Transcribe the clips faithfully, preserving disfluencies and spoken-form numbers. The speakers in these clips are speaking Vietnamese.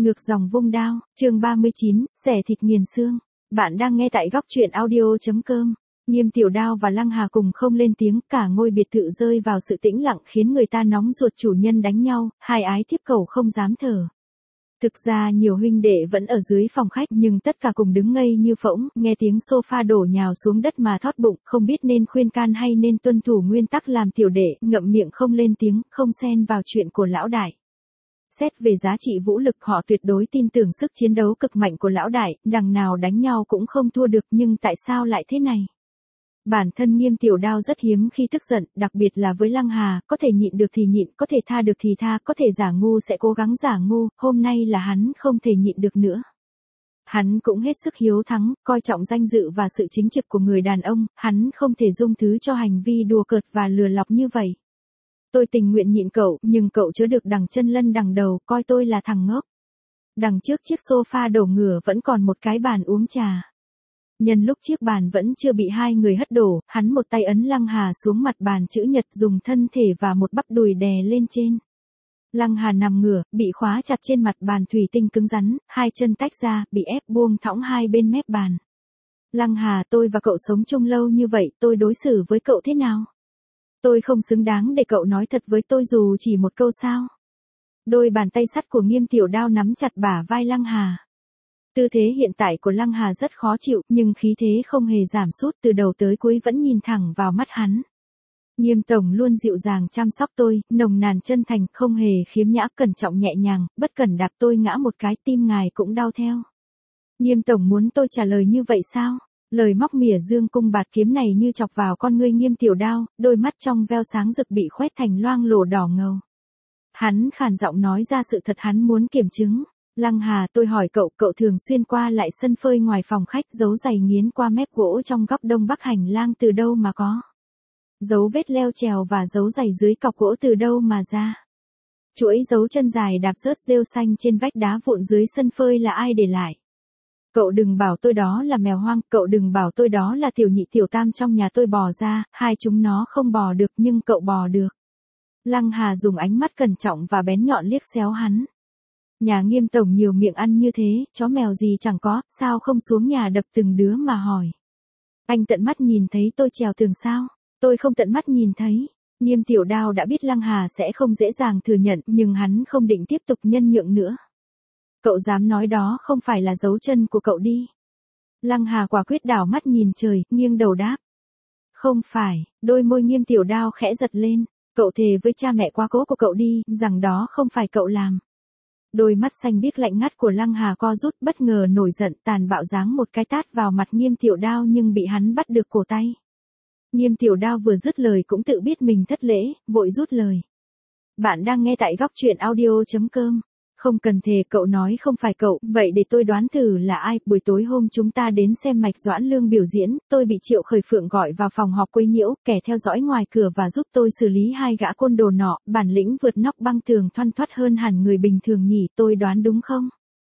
Ngược dòng vung đao, chương ba mươi chín, xẻ thịt nghiền xương. Bạn đang nghe tại góc truyện audio.com. Nghiêm Tiểu Đao và Lăng Hà cùng không lên tiếng, cả ngôi biệt thự rơi vào sự tĩnh lặng khiến người ta nóng ruột. Chủ nhân đánh nhau, hai ái thiếp cầu không dám thở. Thực ra nhiều huynh đệ vẫn ở dưới phòng khách nhưng tất cả cùng đứng ngây như phỗng, nghe tiếng sofa đổ nhào xuống đất mà thót bụng, không biết nên khuyên can hay nên tuân thủ nguyên tắc làm tiểu đệ, ngậm miệng không lên tiếng, không xen vào chuyện của lão đại. Xét về giá trị vũ lực họ tuyệt đối tin tưởng sức chiến đấu cực mạnh của lão đại, đằng nào đánh nhau cũng không thua được, nhưng tại sao lại thế này? Bản thân Nghiêm Tiểu Đao rất hiếm khi tức giận, đặc biệt là với Lăng Hà, có thể nhịn được thì nhịn, có thể tha được thì tha, có thể giả ngu sẽ cố gắng giả ngu, hôm nay là hắn không thể nhịn được nữa. Hắn cũng hết sức hiếu thắng, coi trọng danh dự và sự chính trực của người đàn ông, hắn không thể dung thứ cho hành vi đùa cợt và lừa lọc như vậy. Tôi tình nguyện nhịn cậu, nhưng cậu chớ được đằng chân lân đằng đầu, coi tôi là thằng ngốc. Đằng trước chiếc sofa đổ ngửa vẫn còn một cái bàn uống trà. Nhân lúc chiếc bàn vẫn chưa bị hai người hất đổ, hắn một tay ấn Lăng Hà xuống mặt bàn chữ nhật, dùng thân thể và một bắp đùi đè lên trên. Lăng Hà nằm ngửa, bị khóa chặt trên mặt bàn thủy tinh cứng rắn, hai chân tách ra, bị ép buông thõng hai bên mép bàn. Lăng Hà, tôi và cậu sống chung lâu như vậy, tôi đối xử với cậu thế nào? Tôi không xứng đáng để cậu nói thật với tôi dù chỉ một câu sao? Đôi bàn tay sắt của Nghiêm Tiểu Đao nắm chặt bả vai Lăng Hà. Tư thế hiện tại của Lăng Hà rất khó chịu, nhưng khí thế không hề giảm sút, từ đầu tới cuối vẫn nhìn thẳng vào mắt hắn. Nghiêm tổng luôn dịu dàng chăm sóc tôi, nồng nàn chân thành, không hề khiếm nhã, cẩn trọng nhẹ nhàng, bất cẩn đạp tôi ngã một cái, tim ngài cũng đau theo. Nghiêm tổng muốn tôi trả lời như vậy sao? Lời móc mỉa dương cung bạt kiếm này như chọc vào con ngươi Nghiêm Tiểu Đao, đôi mắt trong veo sáng rực bị khoét thành loang lổ đỏ ngầu. Hắn khàn giọng nói ra sự thật hắn muốn kiểm chứng. Lăng Hà, tôi hỏi cậu, cậu thường xuyên qua lại sân phơi ngoài phòng khách, dấu giày nghiến qua mép gỗ trong góc đông bắc hành lang từ đâu mà có? Dấu vết leo trèo và dấu giày dưới cọc gỗ từ đâu mà ra? Chuỗi dấu chân dài đạp rớt rêu xanh trên vách đá vụn dưới sân phơi là ai để lại? Cậu đừng bảo tôi đó là mèo hoang, cậu đừng bảo tôi đó là tiểu nhị tiểu tam trong nhà tôi bò ra, hai chúng nó không bò được nhưng cậu bò được. Lăng Hà dùng ánh mắt cẩn trọng và bén nhọn liếc xéo hắn. Nhà Nghiêm tổng nhiều miệng ăn như thế, chó mèo gì chẳng có, sao không xuống nhà đập từng đứa mà hỏi. Anh tận mắt nhìn thấy tôi trèo tường sao? Tôi không tận mắt nhìn thấy. Nghiêm Tiểu Đao đã biết Lăng Hà sẽ không dễ dàng thừa nhận, nhưng hắn không định tiếp tục nhân nhượng nữa. Cậu dám nói đó không phải là dấu chân của cậu đi. Lăng Hà quả quyết đảo mắt nhìn trời, nghiêng đầu đáp. Không phải, đôi môi Nghiêm Tiểu Đao khẽ giật lên. Cậu thề với cha mẹ quá cố của cậu đi, rằng đó không phải cậu làm. Đôi mắt xanh biếc lạnh ngắt của Lăng Hà co rút, bất ngờ nổi giận, tàn bạo giáng một cái tát vào mặt Nghiêm Tiểu Đao nhưng bị hắn bắt được cổ tay. Nghiêm Tiểu Đao vừa dứt lời cũng tự biết mình thất lễ, vội rút lời. Bạn đang nghe tại góc truyện audio.com. Không cần thề, cậu nói không phải cậu, vậy để tôi đoán thử là ai. Buổi tối hôm chúng ta đến xem Mạch Doãn Lương biểu diễn, tôi bị Triệu Khởi Phượng gọi vào phòng họp quấy nhiễu, kẻ theo dõi ngoài cửa và giúp tôi xử lý hai gã côn đồ nọ, bản lĩnh vượt nóc băng tường thoăn thoắt hơn hẳn người bình thường nhỉ, tôi đoán đúng không?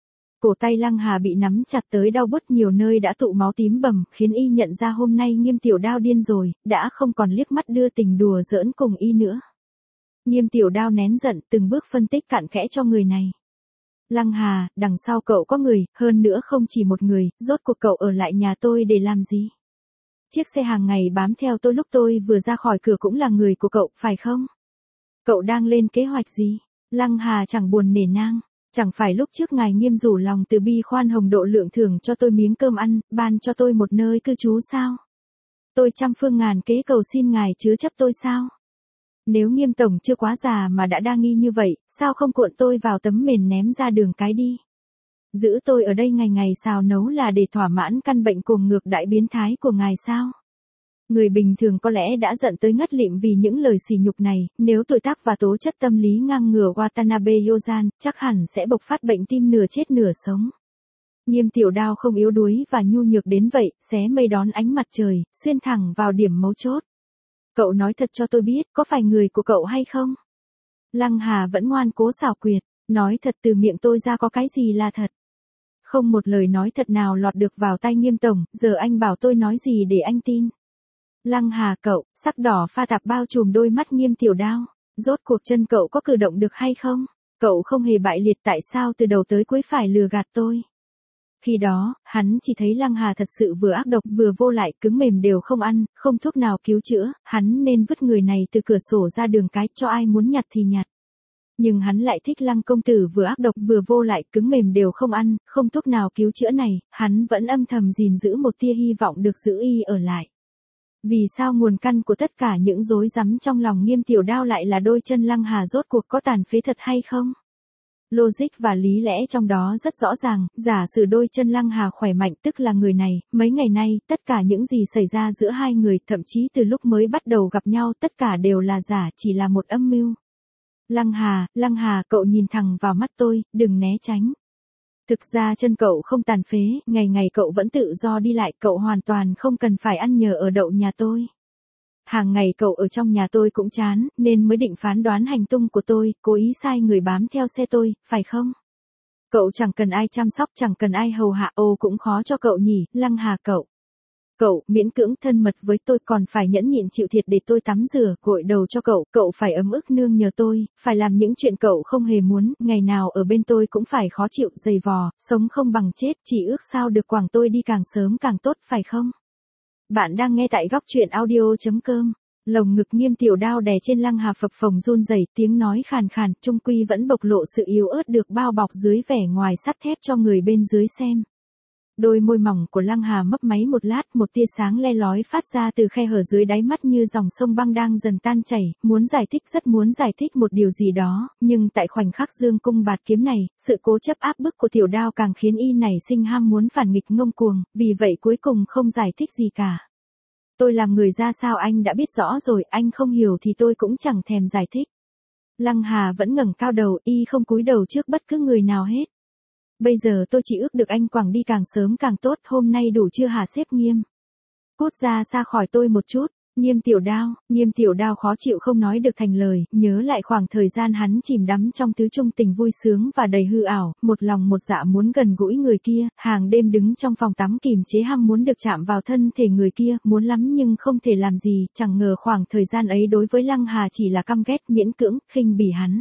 Cổ tay Lăng Hà bị nắm chặt tới đau bứt, nhiều nơi đã tụ máu tím bầm, khiến y nhận ra hôm nay Nghiêm Tiểu Đao điên rồi, đã không còn liếc mắt đưa tình đùa giỡn cùng y nữa. Nghiêm Tiểu Đao nén giận, từng bước phân tích cặn kẽ cho người này. Lăng Hà, đằng sau cậu có người, hơn nữa không chỉ một người, rốt cuộc cậu ở lại nhà tôi để làm gì? Chiếc xe hàng ngày bám theo tôi lúc tôi vừa ra khỏi cửa cũng là người của cậu, phải không? Cậu đang lên kế hoạch gì? Lăng Hà chẳng buồn nể nang. Chẳng phải lúc trước ngài Nghiêm rủ lòng từ bi khoan hồng độ lượng thưởng cho tôi miếng cơm ăn, ban cho tôi một nơi cư trú sao? Tôi trăm phương ngàn kế cầu xin ngài chứa chấp tôi sao? Nếu Nghiêm tổng chưa quá già mà đã đa nghi như vậy, sao không cuộn tôi vào tấm mền ném ra đường cái đi? Giữ tôi ở đây ngày ngày xào nấu là để thỏa mãn căn bệnh cuồng ngược đại biến thái của ngài sao? Người bình thường có lẽ đã giận tới ngất lịm vì những lời sỉ nhục này, nếu tuổi tác và tố chất tâm lý ngang ngửa Watanabe Yozan, chắc hẳn sẽ bộc phát bệnh tim nửa chết nửa sống. Nghiêm Tiểu Đao không yếu đuối và nhu nhược đến vậy, xé mây đón ánh mặt trời, xuyên thẳng vào điểm mấu chốt. Cậu nói thật cho tôi biết, có phải người của cậu hay không? Lăng Hà vẫn ngoan cố xảo quyệt, nói thật từ miệng tôi ra có cái gì là thật. Không một lời nói thật nào lọt được vào tai Nghiêm tổng, giờ anh bảo tôi nói gì để anh tin. Lăng Hà cậu, sắc đỏ pha tạp bao trùm đôi mắt Nghiêm Tiểu Đao, rốt cuộc chân cậu có cử động được hay không? cậu không hề bại liệt, tại sao từ đầu tới cuối phải lừa gạt tôi? Khi đó, hắn chỉ thấy Lăng Hà thật sự vừa ác độc vừa vô lại, cứng mềm đều không ăn, không thuốc nào cứu chữa, hắn nên vứt người này từ cửa sổ ra đường cái, cho ai muốn nhặt thì nhặt. Nhưng hắn lại thích Lăng công tử vừa ác độc vừa vô lại, cứng mềm đều không ăn, không thuốc nào cứu chữa này, hắn vẫn âm thầm gìn giữ một tia hy vọng được giữ y ở lại. Vì sao nguồn căn của tất cả những rối rắm trong lòng Nghiêm Tiểu Đao lại là đôi chân Lăng Hà rốt cuộc có tàn phế thật hay không? Logic và lý lẽ trong đó rất rõ ràng, giả sử đôi chân Lăng Hà khỏe mạnh tức là người này, mấy ngày nay, tất cả những gì xảy ra giữa hai người, thậm chí từ lúc mới bắt đầu gặp nhau, tất cả đều là giả, chỉ là một âm mưu. Lăng Hà, Lăng Hà, cậu nhìn thẳng vào mắt tôi, đừng né tránh. Thực ra chân cậu không tàn phế, ngày ngày cậu vẫn tự do đi lại, cậu hoàn toàn không cần phải ăn nhờ ở đậu nhà tôi. Hàng ngày cậu ở trong nhà tôi cũng chán, nên mới định phán đoán hành tung của tôi, cố ý sai người bám theo xe tôi, phải không? Cậu chẳng cần ai chăm sóc, chẳng cần ai hầu hạ, ô cũng khó cho cậu nhỉ, Lăng Hà cậu. Cậu, miễn cưỡng thân mật với tôi còn phải nhẫn nhịn chịu thiệt để tôi tắm rửa, gội đầu cho cậu, cậu phải ấm ức nương nhờ tôi, phải làm những chuyện cậu không hề muốn, ngày nào ở bên tôi cũng phải khó chịu, dày vò, sống không bằng chết, chỉ ước sao được quảng tôi đi càng sớm càng tốt, phải không? Bạn đang nghe tại góc truyện audio.com. Lồng ngực Nghiêm Tiểu Đao đè trên Lăng Hà phập phồng run rẩy, tiếng nói khàn khàn, trung quy vẫn bộc lộ sự yếu ớt được bao bọc dưới vẻ ngoài sắt thép cho người bên dưới xem. Đôi môi mỏng của Lăng Hà mấp máy một lát, một tia sáng le lói phát ra từ khe hở dưới đáy mắt như dòng sông băng đang dần tan chảy, muốn giải thích rất muốn giải thích một điều gì đó, nhưng tại khoảnh khắc dương cung bạt kiếm này, sự cố chấp áp bức của Tiểu Đao càng khiến y nảy sinh ham muốn phản nghịch ngông cuồng, vì vậy cuối cùng không giải thích gì cả. Tôi làm người ra sao anh đã biết rõ rồi, anh không hiểu thì tôi cũng chẳng thèm giải thích. Lăng Hà vẫn ngẩng cao đầu, y không cúi đầu trước bất cứ người nào hết. Bây giờ tôi chỉ ước được anh quẳng đi càng sớm càng tốt, hôm nay đủ chưa hả sếp Nghiêm? Cút ra xa khỏi tôi một chút. Nghiêm Tiểu Đao, Nghiêm Tiểu Đao khó chịu không nói được thành lời, nhớ lại khoảng thời gian hắn chìm đắm trong tứ trung tình vui sướng và đầy hư ảo, một lòng một dạ muốn gần gũi người kia, hàng đêm đứng trong phòng tắm kìm chế ham muốn được chạm vào thân thể người kia, muốn lắm nhưng không thể làm gì, chẳng ngờ khoảng thời gian ấy đối với Lăng Hà chỉ là căm ghét, miễn cưỡng, khinh bỉ hắn.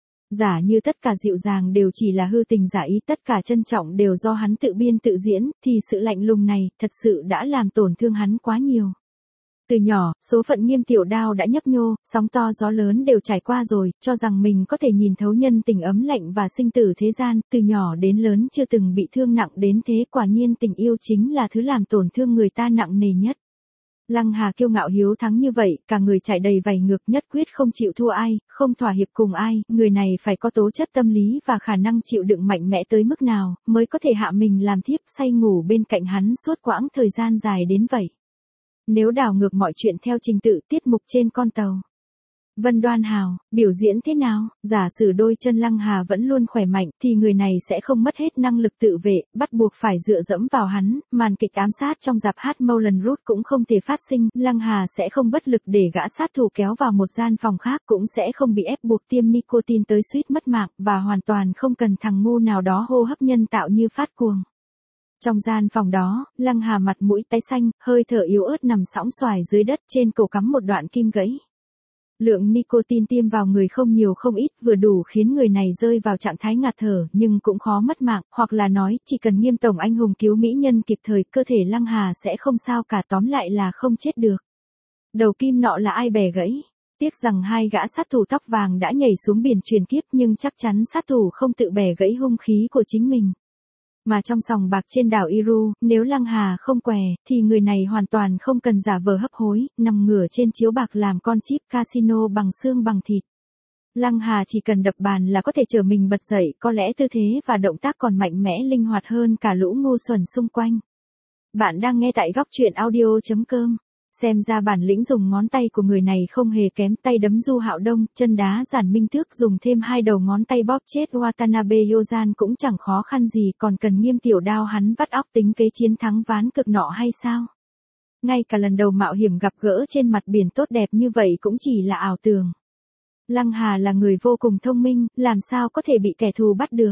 Giả như tất cả dịu dàng đều chỉ là hư tình giả ý, tất cả trân trọng đều do hắn tự biên tự diễn, thì sự lạnh lùng này, thật sự đã làm tổn thương hắn quá nhiều. Từ nhỏ, số phận Nghiêm Tiểu Đao đã nhấp nhô, sóng to gió lớn đều trải qua rồi, cho rằng mình có thể nhìn thấu nhân tình ấm lạnh và sinh tử thế gian, từ nhỏ đến lớn chưa từng bị thương nặng đến thế, quả nhiên tình yêu chính là thứ làm tổn thương người ta nặng nề nhất. Lăng Hà kiêu ngạo hiếu thắng như vậy, cả người trải đầy vảy ngược, nhất quyết không chịu thua ai, không thỏa hiệp cùng ai, người này phải có tố chất tâm lý và khả năng chịu đựng mạnh mẽ tới mức nào, mới có thể hạ mình làm thiếp say ngủ bên cạnh hắn suốt quãng thời gian dài đến vậy. Nếu đảo ngược mọi chuyện theo trình tự tiết mục trên con tàu. Vân Đoan Hào, biểu diễn thế nào? Giả sử đôi chân Lăng Hà vẫn luôn khỏe mạnh, thì người này sẽ không mất hết năng lực tự vệ, bắt buộc phải dựa dẫm vào hắn, màn kịch ám sát trong dạp hát Moulin Rouge cũng không thể phát sinh, Lăng Hà sẽ không bất lực để gã sát thủ kéo vào một gian phòng khác, cũng sẽ không bị ép buộc tiêm nicotine tới suýt mất mạng, và hoàn toàn không cần thằng ngu nào đó hô hấp nhân tạo như phát cuồng. Trong gian phòng đó, Lăng Hà mặt mũi tái xanh, hơi thở yếu ớt nằm sõng xoài dưới đất, trên cổ cắm một đoạn kim gãy. Lượng nicotine tiêm vào người không nhiều không ít, vừa đủ khiến người này rơi vào trạng thái ngạt thở, nhưng cũng khó mất mạng, hoặc là nói, chỉ cần Nghiêm tổng anh hùng cứu mỹ nhân kịp thời, cơ thể Lăng Hà sẽ không sao cả, tóm lại là không chết được. Đầu kim nọ là ai bẻ gãy? Tiếc rằng hai gã sát thủ tóc vàng đã nhảy xuống biển truyền kiếp, nhưng chắc chắn sát thủ không tự bẻ gãy hung khí của chính mình. Mà trong sòng bạc trên đảo Iru, nếu Lăng Hà không què, thì người này hoàn toàn không cần giả vờ hấp hối, nằm ngửa trên chiếu bạc làm con chip casino bằng xương bằng thịt. Lăng Hà chỉ cần đập bàn là có thể trở mình bật dậy, có lẽ tư thế và động tác còn mạnh mẽ linh hoạt hơn cả lũ ngu xuẩn xung quanh. Bạn đang nghe tại góc truyện audio.com. Xem ra bản lĩnh dùng ngón tay của người này không hề kém, tay đấm Du Hạo Đông, chân đá Giản Minh Thước, dùng thêm hai đầu ngón tay bóp chết Watanabe Yozan cũng chẳng khó khăn gì, còn cần Nghiêm Tiểu Đao hắn vắt óc tính kế chiến thắng ván cực nọ hay sao? Ngay cả lần đầu mạo hiểm gặp gỡ trên mặt biển tốt đẹp như vậy cũng chỉ là ảo tưởng. Lăng Hà là người vô cùng thông minh, làm sao có thể bị kẻ thù bắt được?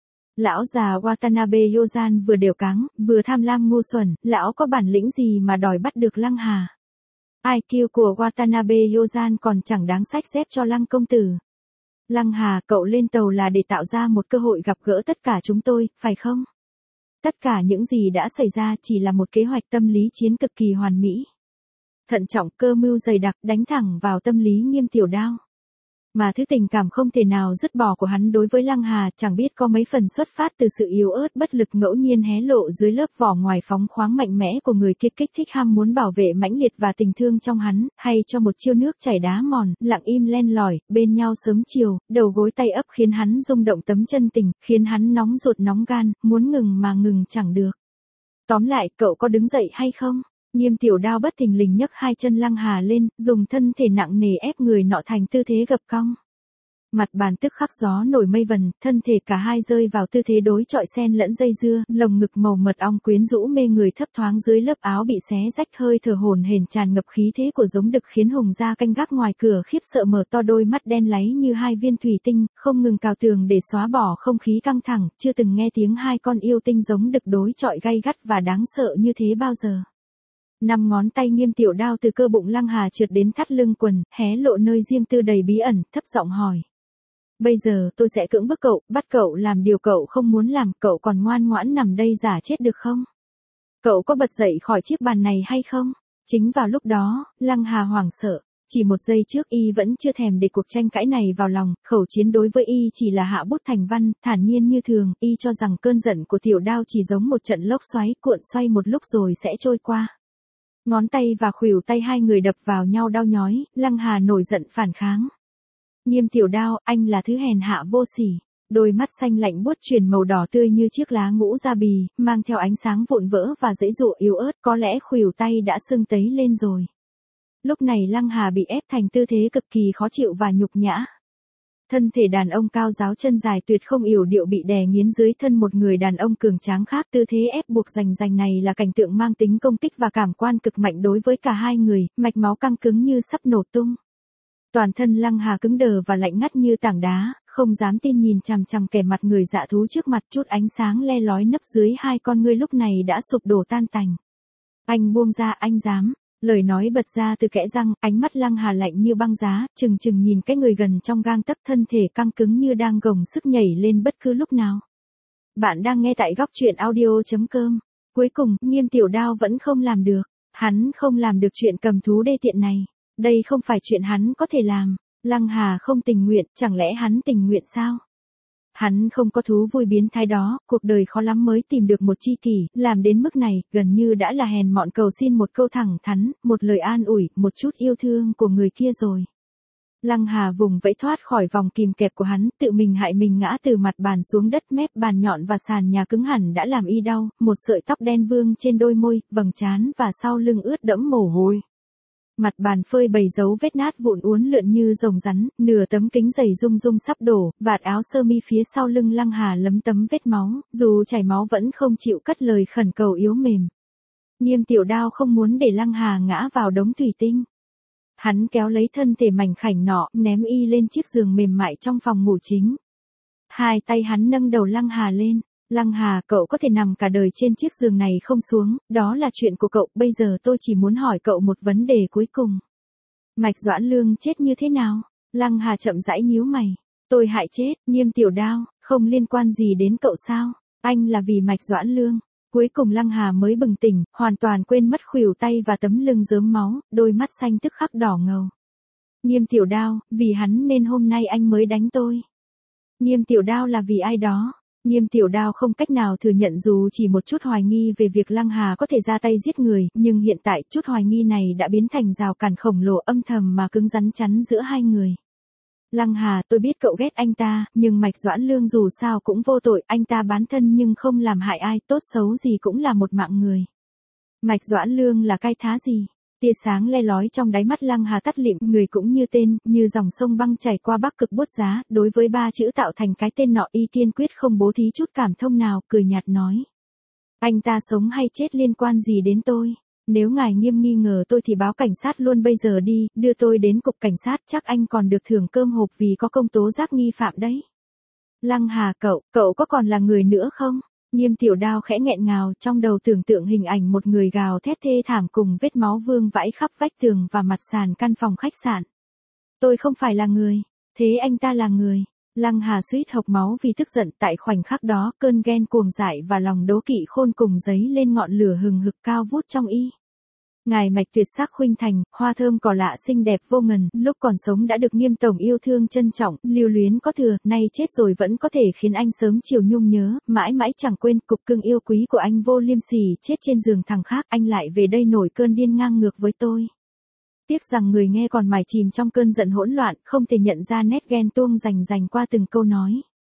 Lão già Watanabe Yozan vừa đều cáng, vừa tham lam ngu xuẩn, lão có bản lĩnh gì mà đòi bắt được Lăng Hà? i kiu của Watanabe Yozan còn chẳng đáng xách dép cho Lăng công tử. Lăng Hà, cậu lên tàu là để tạo ra một cơ hội gặp gỡ tất cả chúng tôi, phải không? Tất cả những gì đã xảy ra chỉ là một kế hoạch tâm lý chiến cực kỳ hoàn mỹ. Thận trọng, cơ mưu dày đặc, đánh thẳng vào tâm lý Nghiêm Tiểu Đao. Mà thứ tình cảm không thể nào dứt bỏ của hắn đối với Lăng Hà chẳng biết có mấy phần xuất phát từ sự yếu ớt bất lực ngẫu nhiên hé lộ dưới lớp vỏ ngoài phóng khoáng mạnh mẽ của người kia kích thích ham muốn bảo vệ mãnh liệt và tình thương trong hắn, hay cho một chiêu nước chảy đá mòn, lặng im len lỏi, bên nhau sớm chiều, đầu gối tay ấp khiến hắn rung động tấm chân tình, khiến hắn nóng ruột nóng gan, muốn ngừng mà ngừng chẳng được. Tóm lại, cậu có đứng dậy hay không? Nghiêm Tiểu Đao bất thình lình nhấc hai chân Lăng Hà lên, dùng thân thể nặng nề ép người nọ thành tư thế gập cong. Mặt bàn tức khắc gió nổi mây vần, thân thể cả hai rơi vào tư thế đối chọi xen lẫn dây dưa, lồng ngực màu mật ong quyến rũ mê người thấp thoáng dưới lớp áo bị xé rách, hơi thở hổn hển tràn ngập khí thế của giống đực khiến Hùng gia canh gác ngoài cửa khiếp sợ mở to đôi mắt đen láy như hai viên thủy tinh, không ngừng cào tường để xóa bỏ không khí căng thẳng, chưa từng nghe tiếng hai con yêu tinh giống đực đối chọi gay gắt và đáng sợ như thế bao giờ. Năm ngón tay Nghiêm Tiểu Đao từ cơ bụng Lăng Hà trượt đến thắt lưng quần, hé lộ nơi riêng tư đầy bí ẩn, thấp giọng hỏi. Bây giờ tôi sẽ cưỡng bức cậu, bắt cậu làm điều cậu không muốn làm, cậu còn ngoan ngoãn nằm đây giả chết được không? Cậu có bật dậy khỏi chiếc bàn này hay không? Chính vào lúc đó, Lăng Hà hoảng sợ. Chỉ một giây trước y vẫn chưa thèm để cuộc tranh cãi này vào lòng, khẩu chiến đối với y chỉ là hạ bút thành văn, thản nhiên như thường, y cho rằng cơn giận của Tiểu Đao chỉ giống một trận lốc xoáy cuộn xoay một lúc rồi sẽ trôi qua. Ngón tay và khuỷu tay hai người đập vào nhau đau nhói, Lăng Hà nổi giận phản kháng. Nghiêm Tiểu Đao, anh là thứ hèn hạ vô sỉ. Đôi mắt xanh lạnh buốt chuyển màu đỏ tươi như chiếc lá ngũ gia bì, mang theo ánh sáng vụn vỡ và dãy dụa yếu ớt, có lẽ khuỷu tay đã sưng tấy lên rồi. Lúc này Lăng Hà bị ép thành tư thế cực kỳ khó chịu và nhục nhã. Thân thể đàn ông cao ráo chân dài tuyệt không yểu điệu bị đè nghiến dưới thân một người đàn ông cường tráng khác, tư thế ép buộc rành rành này là cảnh tượng mang tính công kích và cảm quan cực mạnh đối với cả hai người, mạch máu căng cứng như sắp nổ tung. Toàn thân Lăng Hà cứng đờ và lạnh ngắt như tảng đá, không dám tin nhìn chằm chằm kẻ mặt người dạ thú trước mặt, chút ánh sáng le lói nấp dưới hai con ngươi lúc này đã sụp đổ tan tành. Anh buông ra, anh dám. Lời nói bật ra từ kẽ răng, ánh mắt Lăng Hà lạnh như băng giá, chừng chừng nhìn cái người gần trong gang tấc, thân thể căng cứng như đang gồng sức nhảy lên bất cứ lúc nào. Bạn đang nghe tại góc truyện audio chấm com. Cuối cùng, Nghiêm Tiểu Đao vẫn không làm được. Hắn không làm được chuyện cầm thú đê tiện này. Đây không phải chuyện hắn có thể làm. Lăng Hà không tình nguyện, chẳng lẽ hắn tình nguyện sao? Hắn không có thú vui biến thái đó, cuộc đời khó lắm mới tìm được một tri kỷ, làm đến mức này, gần như đã là hèn mọn cầu xin một câu thẳng thắn, một lời an ủi, một chút yêu thương của người kia rồi. Lăng Hà vùng vẫy thoát khỏi vòng kìm kẹp của hắn, tự mình hại mình ngã từ mặt bàn xuống đất, mép bàn nhọn và sàn nhà cứng hẳn đã làm y đau, một sợi tóc đen vương trên đôi môi, vầng trán và sau lưng ướt đẫm mồ hôi. Mặt bàn phơi bày dấu vết nát vụn uốn lượn như rồng rắn, nửa tấm kính dày rung rung sắp đổ, vạt áo sơ mi phía sau lưng Lăng Hà lấm tấm vết máu, dù chảy máu vẫn không chịu cất lời khẩn cầu yếu mềm. Nghiêm Tiểu Đao không muốn để Lăng Hà ngã vào đống thủy tinh. Hắn kéo lấy thân thể mảnh khảnh nọ, ném y lên chiếc giường mềm mại trong phòng ngủ chính. Hai tay hắn nâng đầu Lăng Hà lên. Lăng Hà, cậu có thể nằm cả đời trên chiếc giường này không xuống, đó là chuyện của cậu, bây giờ tôi chỉ muốn hỏi cậu một vấn đề cuối cùng. Mạch Doãn Lương chết như thế nào? Lăng Hà chậm rãi nhíu mày. Tôi hại chết, Nghiêm Tiểu Đao, không liên quan gì đến cậu sao? Anh là vì Mạch Doãn Lương. Cuối cùng Lăng Hà mới bừng tỉnh, hoàn toàn quên mất khuỷu tay và tấm lưng rớm máu, đôi mắt xanh tức khắc đỏ ngầu. Nghiêm Tiểu Đao, vì hắn nên hôm nay anh mới đánh tôi. Nghiêm Tiểu Đao là vì ai đó? Nghiêm Tiểu Đao không cách nào thừa nhận dù chỉ một chút hoài nghi về việc Lăng Hà có thể ra tay giết người, nhưng hiện tại chút hoài nghi này đã biến thành rào cản khổng lồ âm thầm mà cứng rắn chắn giữa hai người. Lăng Hà, tôi biết cậu ghét anh ta, nhưng Mạch Doãn Lương dù sao cũng vô tội, anh ta bán thân nhưng không làm hại ai, tốt xấu gì cũng là một mạng người. Mạch Doãn Lương là cái thá gì? Tia sáng le lói trong đáy mắt Lăng Hà tắt lịm, người cũng như tên, như dòng sông băng chảy qua Bắc Cực buốt giá, đối với ba chữ tạo thành cái tên nọ y kiên quyết không bố thí chút cảm thông nào, cười nhạt nói. Anh ta sống hay chết liên quan gì đến tôi? Nếu ngài Nghiêm nghi ngờ tôi thì báo cảnh sát luôn bây giờ đi, đưa tôi đến cục cảnh sát, chắc anh còn được thưởng cơm hộp vì có công tố giác nghi phạm đấy. Lăng Hà, cậu, cậu có còn là người nữa không? Nghiêm Tiểu Đao khẽ nghẹn ngào, trong đầu tưởng tượng hình ảnh một người gào thét thê thảm cùng vết máu vương vãi khắp vách tường và mặt sàn căn phòng khách sạn. Tôi không phải là người. Thế anh ta là người. Lăng Hà suýt hộc máu vì tức giận, tại khoảnh khắc đó, cơn ghen cuồng dại và lòng đố kỵ khôn cùng giấy lên ngọn lửa hừng hực cao vút trong y. Ngài mạch tuyệt sắc khuynh thành, hoa thơm cỏ lạ xinh đẹp vô ngần, lúc còn sống đã được Nghiêm tổng yêu thương trân trọng, lưu luyến có thừa, nay chết rồi vẫn có thể khiến anh sớm chiều nhung nhớ, mãi mãi chẳng quên cục cưng yêu quý của anh vô liêm sỉ chết trên giường thằng khác, anh lại về đây nổi cơn điên ngang ngược với tôi. Tiếc rằng người nghe còn mải chìm trong cơn giận hỗn loạn, không thể nhận ra nét ghen tuông rành rành qua từng câu nói.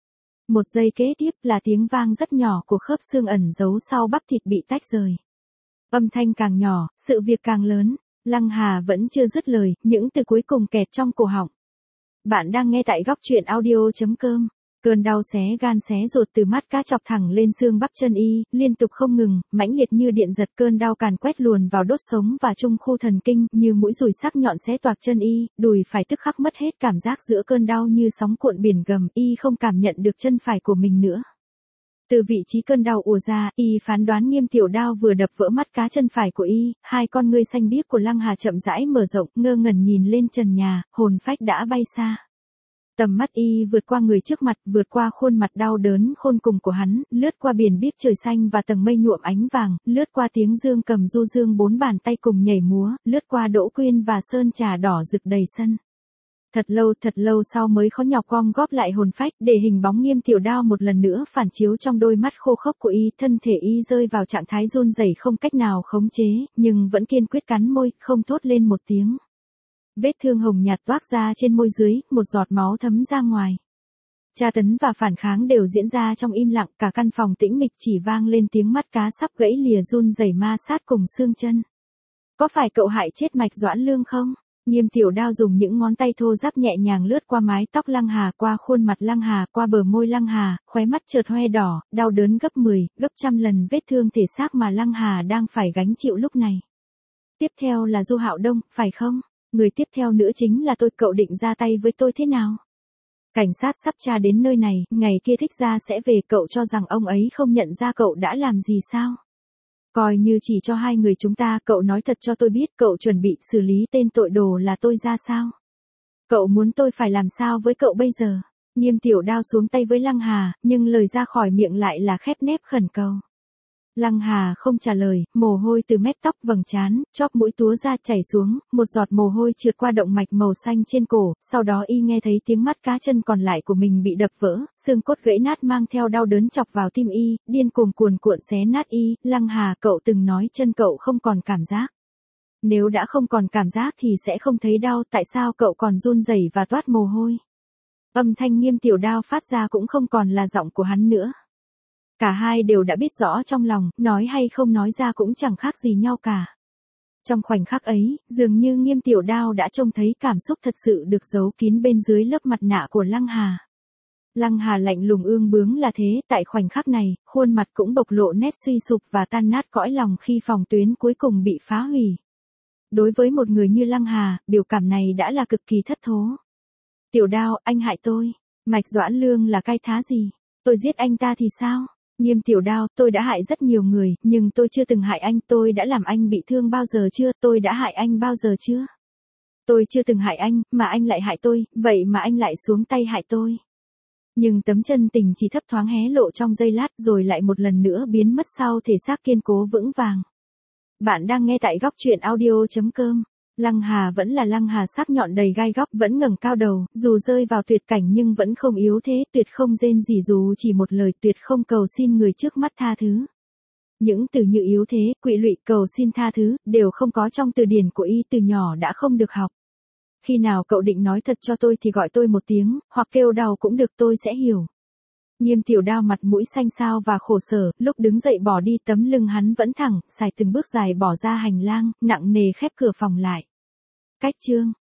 Một giây kế tiếp là tiếng vang rất nhỏ của khớp xương ẩn giấu sau bắp thịt bị tách rời. Âm thanh càng nhỏ, sự việc càng lớn, Lăng Hà vẫn chưa dứt lời, những từ cuối cùng kẹt trong cổ họng. Bạn đang nghe tại góc truyện audio chấm com. Cơn đau xé gan xé ruột từ mắt cá chọc thẳng lên xương bắp chân y, liên tục không ngừng, mãnh liệt như điện giật, cơn đau càn quét luồn vào đốt sống và trung khu thần kinh, như mũi dùi sắc nhọn xé toạc chân y, đùi phải tức khắc mất hết cảm giác giữa cơn đau như sóng cuộn biển gầm, y không cảm nhận được chân phải của mình nữa. Từ vị trí cơn đau ùa ra, y phán đoán Nghiêm Tiểu Đao vừa đập vỡ mắt cá chân phải của y, hai con ngươi xanh biếc của Lăng Hà chậm rãi mở rộng, ngơ ngẩn nhìn lên trần nhà, hồn phách đã bay xa. Tầm mắt y vượt qua người trước mặt, vượt qua khuôn mặt đau đớn khôn cùng của hắn, lướt qua biển biếc trời xanh và tầng mây nhuộm ánh vàng, lướt qua tiếng dương cầm du dương bốn bàn tay cùng nhảy múa, lướt qua Đỗ Quyên và sơn trà đỏ rực đầy sân. Thật lâu thật lâu sau mới khó nhọc gom góp lại hồn phách, để hình bóng Nghiêm Tiểu Đao một lần nữa phản chiếu trong đôi mắt khô khốc của y, thân thể y rơi vào trạng thái run rẩy không cách nào khống chế, nhưng vẫn kiên quyết cắn môi, không thốt lên một tiếng. Vết thương hồng nhạt toát ra trên môi dưới, một giọt máu thấm ra ngoài. Tra tấn và phản kháng đều diễn ra trong im lặng, cả căn phòng tĩnh mịch chỉ vang lên tiếng mắt cá sắp gãy lìa run rẩy ma sát cùng xương chân. Có phải cậu hại chết Mạch Doãn Lương không? Nghiêm Tiểu Đao dùng những ngón tay thô ráp nhẹ nhàng lướt qua mái tóc Lăng Hà, qua khuôn mặt Lăng Hà, qua bờ môi Lăng Hà, khóe mắt chợt hoe đỏ, đau đớn gấp mười, gấp trăm lần vết thương thể xác mà Lăng Hà đang phải gánh chịu lúc này. Tiếp theo là Du Hạo Đông, phải không? Người tiếp theo nữa chính là tôi, cậu định ra tay với tôi thế nào? Cảnh sát sắp tra đến nơi này, ngày kia Thích Gia sẽ về, cậu cho rằng ông ấy không nhận ra cậu đã làm gì sao? Coi như chỉ cho hai người chúng ta, cậu nói thật cho tôi biết cậu chuẩn bị xử lý tên tội đồ là tôi ra sao? Cậu muốn tôi phải làm sao với cậu bây giờ? Nghiêm Tiểu Đao xuống tay với Lăng Hà, nhưng lời ra khỏi miệng lại là khép nép khẩn cầu. Lăng Hà không trả lời, mồ hôi từ mép tóc vầng trán, chóp mũi túa ra chảy xuống, một giọt mồ hôi trượt qua động mạch màu xanh trên cổ, sau đó y nghe thấy tiếng mắt cá chân còn lại của mình bị đập vỡ, xương cốt gãy nát mang theo đau đớn chọc vào tim y, điên cuồng cuồn cuộn xé nát y. Lăng Hà, cậu từng nói chân cậu không còn cảm giác. Nếu đã không còn cảm giác thì sẽ không thấy đau, tại sao cậu còn run rẩy và toát mồ hôi? Âm thanh Nghiêm Tiểu Đao phát ra cũng không còn là giọng của hắn nữa. Cả hai đều đã biết rõ trong lòng, nói hay không nói ra cũng chẳng khác gì nhau cả. Trong khoảnh khắc ấy, dường như Nghiêm Tiểu Đao đã trông thấy cảm xúc thật sự được giấu kín bên dưới lớp mặt nạ của Lăng Hà. Lăng Hà lạnh lùng ương bướng là thế, tại khoảnh khắc này, khuôn mặt cũng bộc lộ nét suy sụp và tan nát cõi lòng khi phòng tuyến cuối cùng bị phá hủy. Đối với một người như Lăng Hà, biểu cảm này đã là cực kỳ thất thố. Tiểu Đao, anh hại tôi. Mạch Doãn Lương là cái thá gì? Tôi giết anh ta thì sao? Nghiêm Tiểu Đao, tôi đã hại rất nhiều người, nhưng tôi chưa từng hại anh, tôi đã làm anh bị thương bao giờ chưa, tôi đã hại anh bao giờ chưa? Tôi chưa từng hại anh, mà anh lại hại tôi, vậy mà anh lại xuống tay hại tôi. Nhưng tấm chân tình chỉ thấp thoáng hé lộ trong giây lát rồi lại một lần nữa biến mất sau thể xác kiên cố vững vàng. Bạn đang nghe tại góc truyện audio chấm com. Lăng Hà vẫn là Lăng Hà sắc nhọn đầy gai góc, vẫn ngẩng cao đầu, dù rơi vào tuyệt cảnh nhưng vẫn không yếu thế, tuyệt không rên rỉ dù chỉ một lời, tuyệt không cầu xin người trước mắt tha thứ. Những từ như yếu thế, quỵ lụy, cầu xin tha thứ, đều không có trong từ điển của y, từ nhỏ đã không được học. Khi nào cậu định nói thật cho tôi thì gọi tôi một tiếng, hoặc kêu đau cũng được, tôi sẽ hiểu. Nghiêm Tiểu Đao mặt mũi xanh xao và khổ sở, lúc đứng dậy bỏ đi tấm lưng hắn vẫn thẳng, xài từng bước dài bỏ ra hành lang, nặng nề khép cửa phòng lại. Cách chương